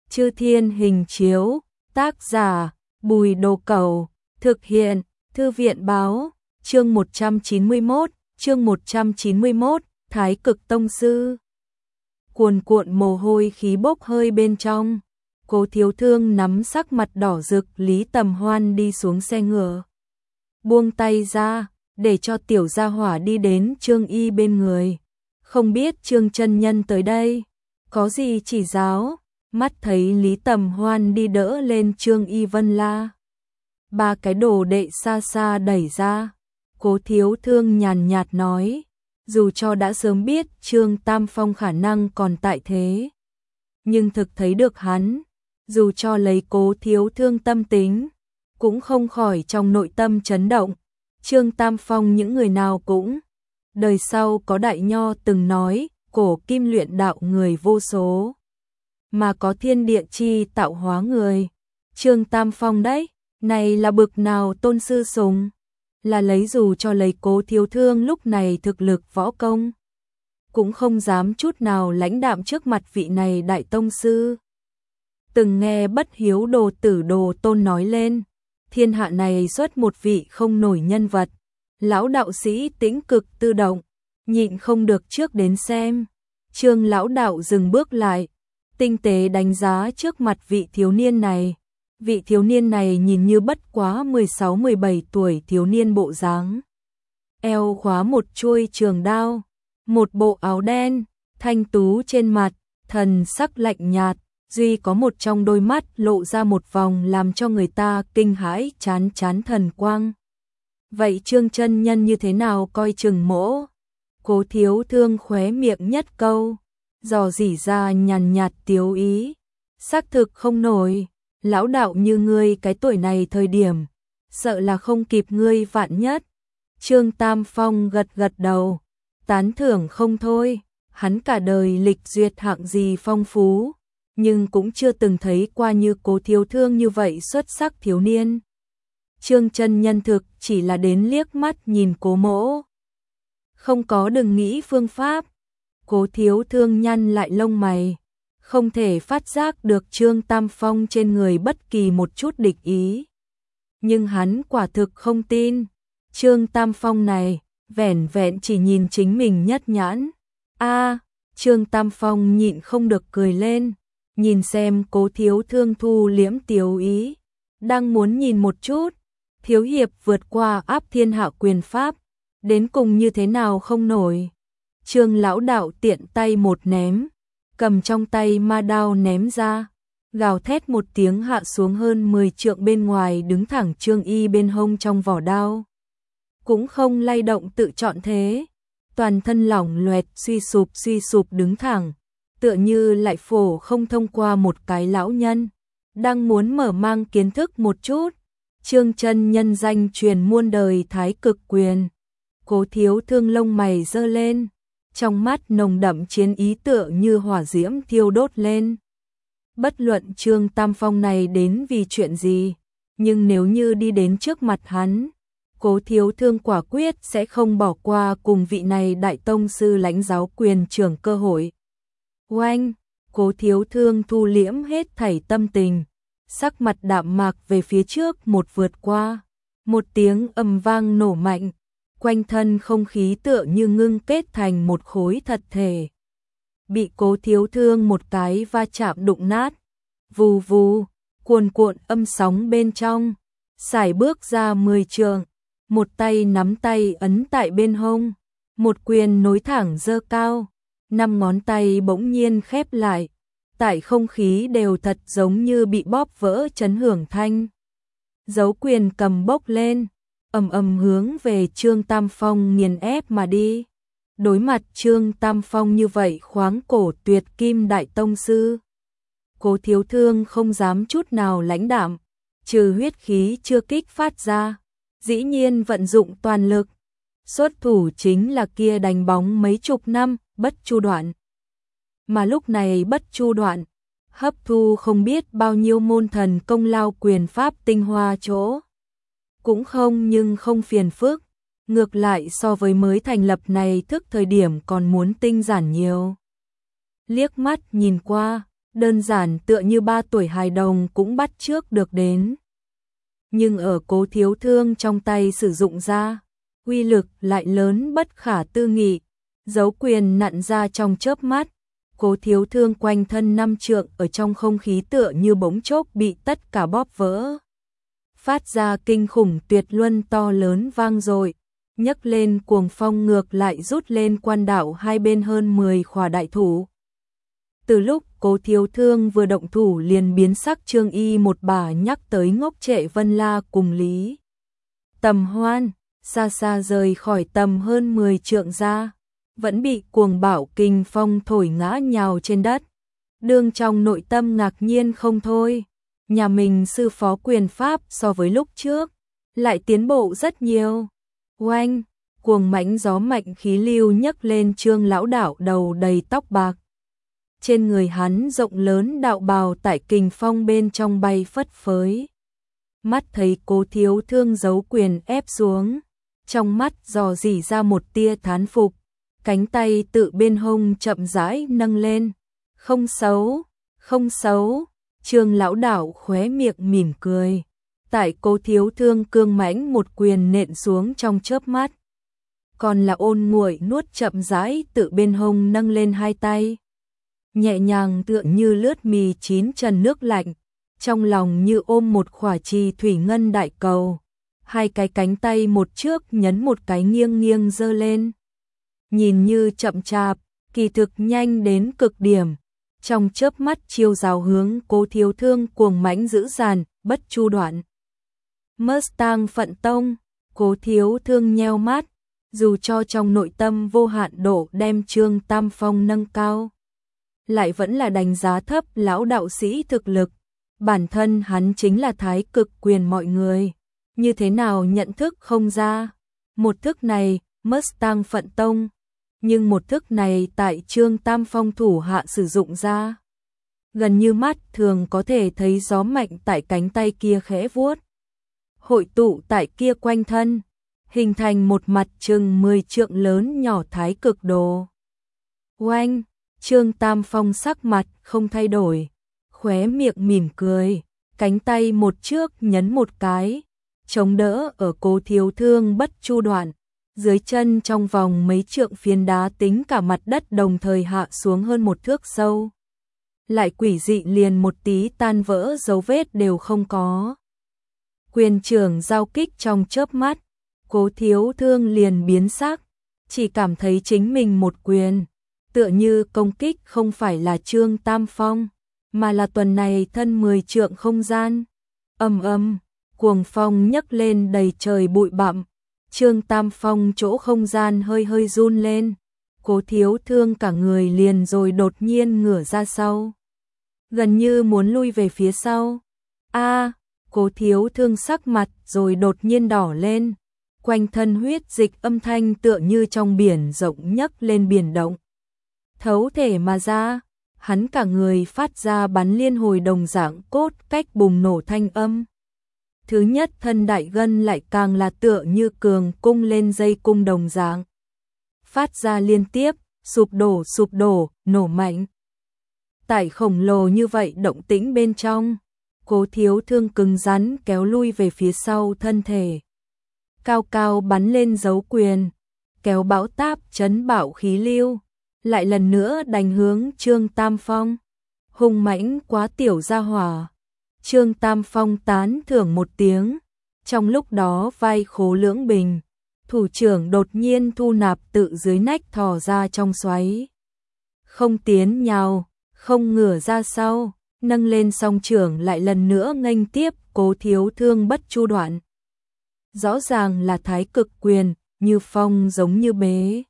Chư Thiên Hình Chiếu, tác giả, Bùi Đồ Cẩu, thực hiện, Thư viện Báo, chương 191, Thái Cực Tông Sư. Cuồn cuộn mồ hôi khí bốc hơi bên trong, Cố Thiếu Thương nắm sắc mặt đỏ rực Lý Tầm Hoan đi xuống xe ngựa. Buông tay ra, để cho tiểu gia hỏa đi đến Trương Y bên người. Không biết Trương chân nhân tới đây, có gì chỉ giáo, mắt thấy Lý Tầm Hoan đi đỡ lên Trương Y Vân la. Ba cái đồ đệ xa xa đẩy ra, Cố Thiếu Thương nhàn nhạt nói, dù cho đã sớm biết Trương Tam Phong khả năng còn tại thế, nhưng thực thấy được hắn, dù cho lấy Cố Thiếu Thương tâm tính, cũng không khỏi trong nội tâm chấn động. Trương Tam Phong những người nào cũng, đời sau có đại nho từng nói, cổ kim luyện đạo người vô số, mà có thiên địa chi tạo hóa người. Trương Tam Phong đấy, này là bực nào tôn sư sùng, là lấy dù cho lấy Cố Thiếu Thương lúc này thực lực võ công, cũng không dám chút nào lãnh đạm trước mặt vị này đại tông sư. Từng nghe Bất Hiếu Đồ Tử Đồ Tôn nói lên, thiên hạ này xuất một vị không nổi nhân vật, lão đạo sĩ tĩnh cực tự động, nhịn không được trước đến xem. Trương lão đạo dừng bước lại, tinh tế đánh giá trước mặt vị thiếu niên này. Vị thiếu niên này nhìn như bất quá 16-17 tuổi thiếu niên bộ dáng. Eo khóa một chuôi trường đao, một bộ áo đen, thanh tú trên mặt, thần sắc lạnh nhạt, duy có một trong đôi mắt lộ ra một vòng làm cho người ta kinh hãi chán chán thần quang. Vậy Trương chân nhân như thế nào coi chừng mỗ? Cố Thiếu Thương khóe miệng nhất câu, dò dỉ ra nhàn nhạt tiếu ý. Xác thực không nổi, lão đạo như ngươi cái tuổi này thời điểm, sợ là không kịp ngươi vạn nhất. Trương Tam Phong gật gật đầu, tán thưởng không thôi, hắn cả đời lịch duyệt hạng gì phong phú, nhưng cũng chưa từng thấy qua như Cố Thiếu Thương như vậy xuất sắc thiếu niên. Trương chân nhân thực chỉ là đến liếc mắt nhìn Cố mỗ, không có đừng nghĩ phương pháp. Cố Thiếu Thương nhăn lại lông mày, không thể phát giác được Trương Tam Phong trên người bất kỳ một chút địch ý. Nhưng hắn quả thực không tin, Trương Tam Phong này, vẻn vẹn chỉ nhìn chính mình nhất nhãn. Trương Tam Phong nhịn không được cười lên, nhìn xem Cố Thiếu Thương thu liễm tiếu ý, đang muốn nhìn một chút, thiếu hiệp vượt qua áp thiên hạ quyền pháp, đến cùng như thế nào không nổi. Trương lão đạo tiện tay một ném, cầm trong tay ma đao ném ra, gào thét một tiếng hạ xuống hơn 10 trượng bên ngoài đứng thẳng Trương Y bên hông trong vỏ đao. Cũng không lay động tự chọn thế, toàn thân lỏng loẹt suy sụp đứng thẳng, tựa như lại phổ không thông qua một cái lão nhân, đang muốn mở mang kiến thức một chút. Trương chân nhân danh truyền muôn đời Thái Cực Quyền. Cố Thiếu Thương lông mày giơ lên, trong mắt nồng đậm chiến ý tựa như hỏa diễm thiêu đốt lên. Bất luận Trương Tam Phong này đến vì chuyện gì, nhưng nếu như đi đến trước mặt hắn, Cố Thiếu Thương quả quyết sẽ không bỏ qua cùng vị này đại tông sư lãnh giáo quyền trưởng cơ hội. Oanh, Cố Thiếu Thương thu liễm hết thảy tâm tình, sắc mặt đạm mạc về phía trước một vượt qua, một tiếng ầm vang nổ mạnh, quanh thân không khí tựa như ngưng kết thành một khối thật thể. Bị Cố Thiếu Thương một cái va chạm đụng nát, vù vù, cuồn cuộn âm sóng bên trong, sải bước ra 10 trượng, một tay nắm tay ấn tại bên hông, một quyền nối thẳng giơ cao, 5 ngón tay bỗng nhiên khép lại, tại không khí đều thật giống như bị bóp vỡ chấn hưởng thanh. Dấu quyền cầm bốc lên, ầm ầm hướng về Trương Tam Phong nghiền ép mà đi. Đối mặt Trương Tam Phong như vậy khoáng cổ tuyệt kim đại tông sư, Cố Thiếu Thương không dám chút nào lãnh đạm, trừ huyết khí chưa kích phát ra, dĩ nhiên vận dụng toàn lực. Xuất thủ chính là kia đánh bóng mấy chục năm, Bất Chu Đoạn. Mà lúc này Bất Chu Đoạn, hấp thu không biết bao nhiêu môn thần công lao quyền pháp tinh hoa chỗ. Cũng không nhưng không phiền phức, ngược lại so với mới thành lập này thức thời điểm còn muốn tinh giản nhiều. Liếc mắt nhìn qua, đơn giản tựa như 3 tuổi hài đồng cũng bắt chước được đến. Nhưng ở Cố Thiếu Thương trong tay sử dụng ra, uy lực lại lớn bất khả tư nghị, dấu quyền nặn ra trong chớp mắt. Cố Thiếu Thương quanh thân 5 trượng ở trong không khí tựa như bỗng chốc bị tất cả bóp vỡ. Phát ra kinh khủng tuyệt luân to lớn vang dội, nhấc lên cuồng phong ngược lại rút lên quan đạo hai bên hơn 10 khỏa đại thủ. Từ lúc Cố Thiếu Thương vừa động thủ liền biến sắc Trương Y một bà nhắc tới ngốc trệ Vân La cùng Lý Tầm Hoan, xa xa rời khỏi tầm hơn 10 trượng ra, vẫn bị cuồng bạo kinh phong thổi ngã nhào trên đất. Đương trong nội tâm ngạc nhiên không thôi, nhà mình sư phó quyền pháp so với lúc trước lại tiến bộ rất nhiều. Oanh, cuồng mãnh gió mạnh khí lưu nhấc lên Trương lão đạo đầu đầy tóc bạc. Trên người hắn rộng lớn đạo bào tại kình phong bên trong bay phất phới. Mắt thấy Cố Thiếu Thương giấu quyền ép xuống, trong mắt dò dỉ ra một tia thán phục, cánh tay tự bên hông chậm rãi nâng lên. Không xấu, không xấu, Trương lão đạo khóe miệng mỉm cười. Tại Cố Thiếu Thương cương mãnh một quyền nện xuống trong chớp mắt. Còn là Ôn Nguội nuốt chậm rãi tự bên hông nâng lên hai tay. Nhẹ nhàng tựa như lướt mì chín trần nước lạnh, trong lòng như ôm một khỏa trì thủy ngân đại cầu. Hai cái cánh tay một trước nhấn một cái nghiêng nghiêng giơ lên. Nhìn như chậm chạp, kỳ thực nhanh đến cực điểm. Trong chớp mắt chiêu giáo hướng Cố Thiếu Thương cuồng mãnh dữ dằn, bất chu đoạn. Mustang Phận Tông, Cố Thiếu Thương nheo mắt, dù cho trong nội tâm vô hạn độ đem Trương Tam Phong nâng cao, lại vẫn là đánh giá thấp lão đạo sĩ thực lực. Bản thân hắn chính là thái cực quyền mọi người, như thế nào nhận thức không ra. Một thức này, Mustang Phận Tông, nhưng một thức này tại Trương Tam Phong thủ hạ sử dụng ra. Gần như mắt thường có thể thấy gió mạnh tại cánh tay kia khẽ vuốt, hội tụ tại kia quanh thân, hình thành một mặt chừng 10 trượng lớn nhỏ thái cực đồ. Oanh, Trương Tam Phong sắc mặt không thay đổi, khóe miệng mỉm cười, cánh tay một trước nhấn một cái, chống đỡ ở Cố Thiếu Thương bất chu đoạn. Dưới chân trong vòng mấy trượng phiến đá tính cả mặt đất đồng thời hạ xuống hơn một thước sâu. Lại quỷ dị liền một tí tan vỡ dấu vết đều không có. Quyền trưởng giao kích trong chớp mắt, Cố Thiếu Thương liền biến sắc, chỉ cảm thấy chính mình một quyền, tựa như công kích không phải là Trương Tam Phong, mà là tuần này thân 10 trượng không gian. Ầm ầm, cuồng phong nhấc lên đầy trời bụi bặm. Trương Tam Phong chỗ không gian hơi hơi run lên, Cố Thiếu Thương cả người liền rồi đột nhiên ngửa ra sau, gần như muốn lui về phía sau. A, Cố Thiếu Thương sắc mặt rồi đột nhiên đỏ lên, quanh thân huyết dịch âm thanh tựa như trong biển rộng nhấc lên biển động. Thấu thể mà ra, hắn cả người phát ra bắn liên hồi đồng dạng cốt cách bùng nổ thanh âm. Thứ nhất thân đại gân lại càng là tựa như cường cung lên dây cung đồng dạng. Phát ra liên tiếp, sụp đổ, nổ mạnh. Tại khổng lồ như vậy động tĩnh bên trong, Cố Thiếu Thương cứng rắn kéo lui về phía sau thân thể. Cao cao bắn lên dấu quyền, kéo bão táp chấn bạo khí lưu, lại lần nữa đánh hướng Trương Tam Phong. Hung mãnh quá tiểu gia hỏa. Trương Tam Phong tán thưởng một tiếng, trong lúc đó vai khố lưỡng bình, thủ trưởng đột nhiên thu nạp tự dưới nách thò ra trong xoáy. Không tiến nhào, không ngửa ra sau, nâng lên song trưởng lại lần nữa nghênh tiếp Cố Thiếu Thương bất chu đoạn. Rõ ràng là thái cực quyền, như phong giống như bế.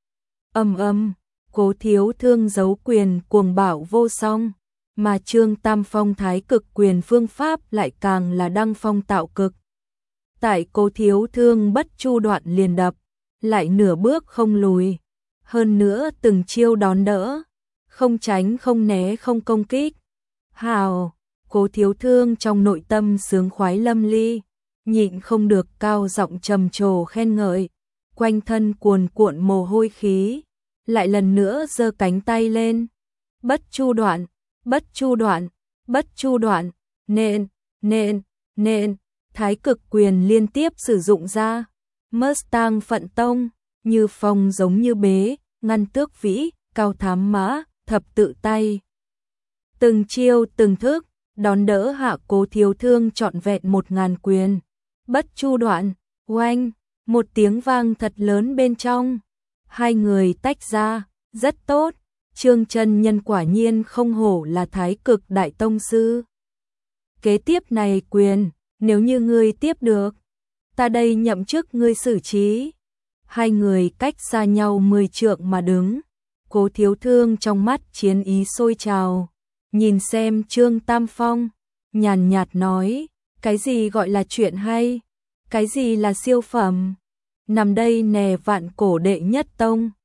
Ầm ầm, Cố Thiếu Thương giấu quyền cuồng bạo vô song. Mà Trương Tam Phong thái cực quyền phương pháp lại càng là đăng phong tạo cực. Tại Cố Thiếu Thương bất chu đoạn liền đập, lại nửa bước không lùi. Hơn nữa từng chiêu đón đỡ, không tránh không né không công kích. Hào, Cố Thiếu Thương trong nội tâm sướng khoái lâm ly, nhịn không được cao giọng trầm trồ khen ngợi. Quanh thân cuồn cuộn mồ hôi khí, lại lần nữa giơ cánh tay lên. Bất chu đoạn, bất chu đoạn, nên, thái cực quyền liên tiếp sử dụng ra. Mustang Phận Tông, Như Phong giống như bế, ngăn tước vĩ, cao thám mã, thập tự tay. Từng chiêu từng thức, đón đỡ hạ Cố Thiếu Thương trọn vẹn 1000 quyền. Bất chu đoạn, oanh, một tiếng vang thật lớn bên trong. Hai người tách ra, rất tốt. Trương chân nhân quả nhiên không hổ là thái cực đại tông sư. Kế tiếp này quyền, nếu như ngươi tiếp được, ta đây nhậm chức ngươi xử trí. Hai người cách xa nhau 10 trượng mà đứng. Cố Thiếu Thương trong mắt chiến ý sôi trào, nhìn xem Trương Tam Phong, nhàn nhạt nói, cái gì gọi là chuyện hay, cái gì là siêu phẩm, nằm đây nè vạn cổ đệ nhất tông.